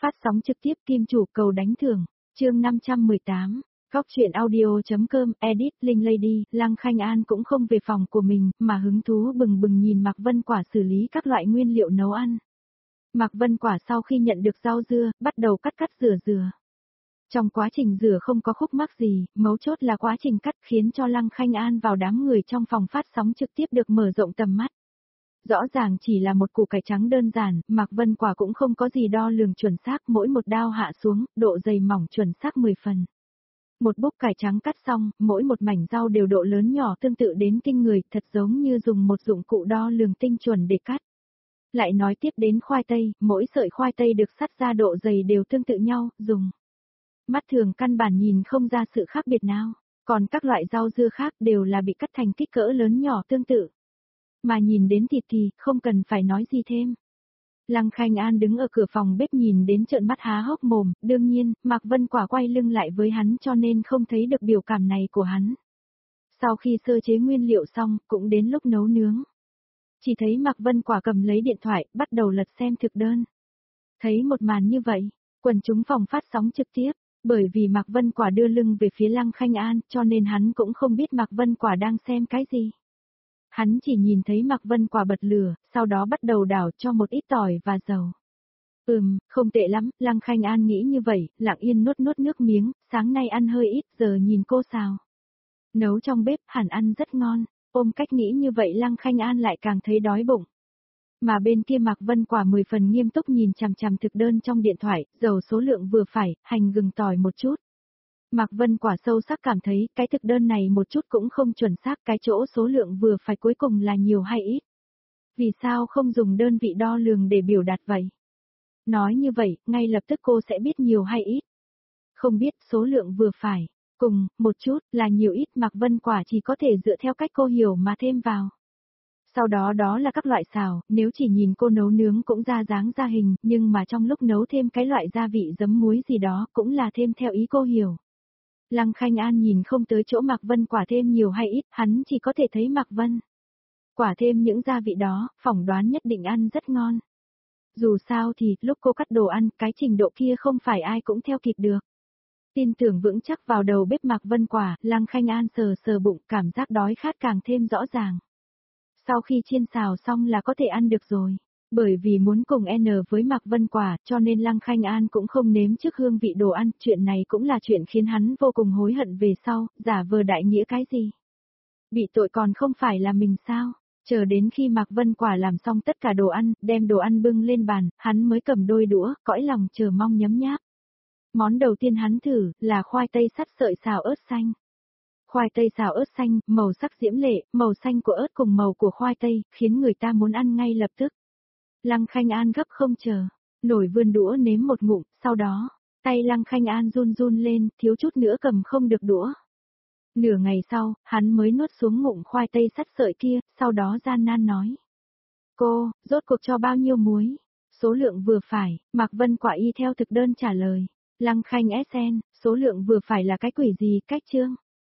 Phát sóng trực tiếp Kim Chủ cầu đánh thưởng, chương 518. Góc truyện audio.com, edit, Linh Lady, Lăng Khanh An cũng không về phòng của mình, mà hứng thú bừng bừng nhìn Mạc Vân Quả xử lý các loại nguyên liệu nấu ăn. Mạc Vân Quả sau khi nhận được rau dưa, bắt đầu cắt rửa. Trong quá trình rửa không có khúc mắc gì, mấu chốt là quá trình cắt khiến cho Lăng Khanh An vào đám người trong phòng phát sóng trực tiếp được mở rộng tầm mắt. Rõ ràng chỉ là một củ cải trắng đơn giản, Mạc Vân Quả cũng không có gì đo lường chuẩn xác, mỗi một đao hạ xuống, độ dày mỏng chuẩn xác 10 phần. Một búp cải trắng cắt xong, mỗi một mảnh rau đều độ lớn nhỏ tương tự đến kinh người, thật giống như dùng một dụng cụ đo lường tinh chuẩn để cắt. Lại nói tiếp đến khoai tây, mỗi sợi khoai tây được cắt ra độ dày đều tương tự nhau, dùng mắt thường căn bản nhìn không ra sự khác biệt nào, còn các loại rau dưa khác đều là bị cắt thành kích cỡ lớn nhỏ tương tự. Mà nhìn đến thịt thì, không cần phải nói gì thêm. Lăng Khanh An đứng ở cửa phòng bếp nhìn đến trợn mắt há hốc mồm, đương nhiên, Mạc Vân Quả quay lưng lại với hắn cho nên không thấy được biểu cảm này của hắn. Sau khi sơ chế nguyên liệu xong, cũng đến lúc nấu nướng. Chỉ thấy Mạc Vân Quả cầm lấy điện thoại, bắt đầu lật xem thực đơn. Thấy một màn như vậy, quần chúng phòng phát sóng trực tiếp, bởi vì Mạc Vân Quả đưa lưng về phía Lăng Khanh An, cho nên hắn cũng không biết Mạc Vân Quả đang xem cái gì. Hắn chỉ nhìn thấy Mạc Vân Quả bật lửa, sau đó bắt đầu đảo cho một ít tỏi và dầu. Không tệ lắm, Lăng Khanh An nghĩ như vậy, lặng yên nuốt nước miếng, sáng nay ăn hơi ít, giờ nhìn cô xào nấu trong bếp hẳn ăn rất ngon, ôm cách nghĩ như vậy Lăng Khanh An lại càng thấy đói bụng. Mà bên kia Mạc Vân Quả 10 phần nghiêm túc nhìn chằm chằm thực đơn trong điện thoại, dầu số lượng vừa phải, hành gừng tỏi một chút. Mạc Vân Quả sâu sắc cảm thấy cái thực đơn này một chút cũng không chuẩn xác, cái chỗ số lượng vừa phải cuối cùng là nhiều hay ít. Vì sao không dùng đơn vị đo lường để biểu đạt vậy? Nói như vậy, ngay lập tức cô sẽ biết nhiều hay ít. Không biết số lượng vừa phải, cùng, một chút, là nhiều ít Mạc Vân Quả chỉ có thể dựa theo cách cô hiểu mà thêm vào. Sau đó đó là các loại xào, nếu chỉ nhìn cô nấu nướng cũng ra dáng ra hình, nhưng mà trong lúc nấu thêm cái loại gia vị giấm muối gì đó cũng là thêm theo ý cô hiểu. Lăng Khanh An nhìn không tới chỗ Mạc Vân Quả thêm nhiều hay ít, hắn chỉ có thể thấy Mạc Vân Quả thêm những gia vị đó, phỏng đoán nhất định ăn rất ngon. Dù sao thì, lúc cô cắt đồ ăn, cái trình độ kia không phải ai cũng theo kịp được. Tin tưởng vững chắc vào đầu bếp Mạc Vân Quả, Lăng Khanh An sờ bụng, cảm giác đói khát càng thêm rõ ràng. Sau khi chiên xào xong là có thể ăn được rồi. Bởi vì muốn cùng N với Mạc Vân Quả, cho nên Lăng Khanh An cũng không nếm trước hương vị đồ ăn, chuyện này cũng là chuyện khiến hắn vô cùng hối hận về sau, giả vờ đại nghĩa cái gì. Bị tội còn không phải là mình sao, chờ đến khi Mạc Vân Quả làm xong tất cả đồ ăn, đem đồ ăn bưng lên bàn, hắn mới cầm đôi đũa, cõi lòng chờ mong nhấm nháp. Món đầu tiên hắn thử, là khoai tây sắt sợi xào ớt xanh. Khoai tây xào ớt xanh, màu sắc diễm lệ, màu xanh của ớt cùng màu của khoai tây, khiến người ta muốn ăn ngay lập tức. Lăng Khanh An gấp không chờ, nổi vươn đũa nếm một ngụm, sau đó, tay Lăng Khanh An run lên, thiếu chút nữa cầm không được đũa. Nửa ngày sau, hắn mới nuốt xuống ngụm khoai tây sắt sợi kia, sau đó gian nan nói. Cô, rốt cuộc cho bao nhiêu muối? Số lượng vừa phải, Mạc Vân Quả y theo thực đơn trả lời. Lăng Khanh SN, số lượng vừa phải là cái quỷ gì, cách chương?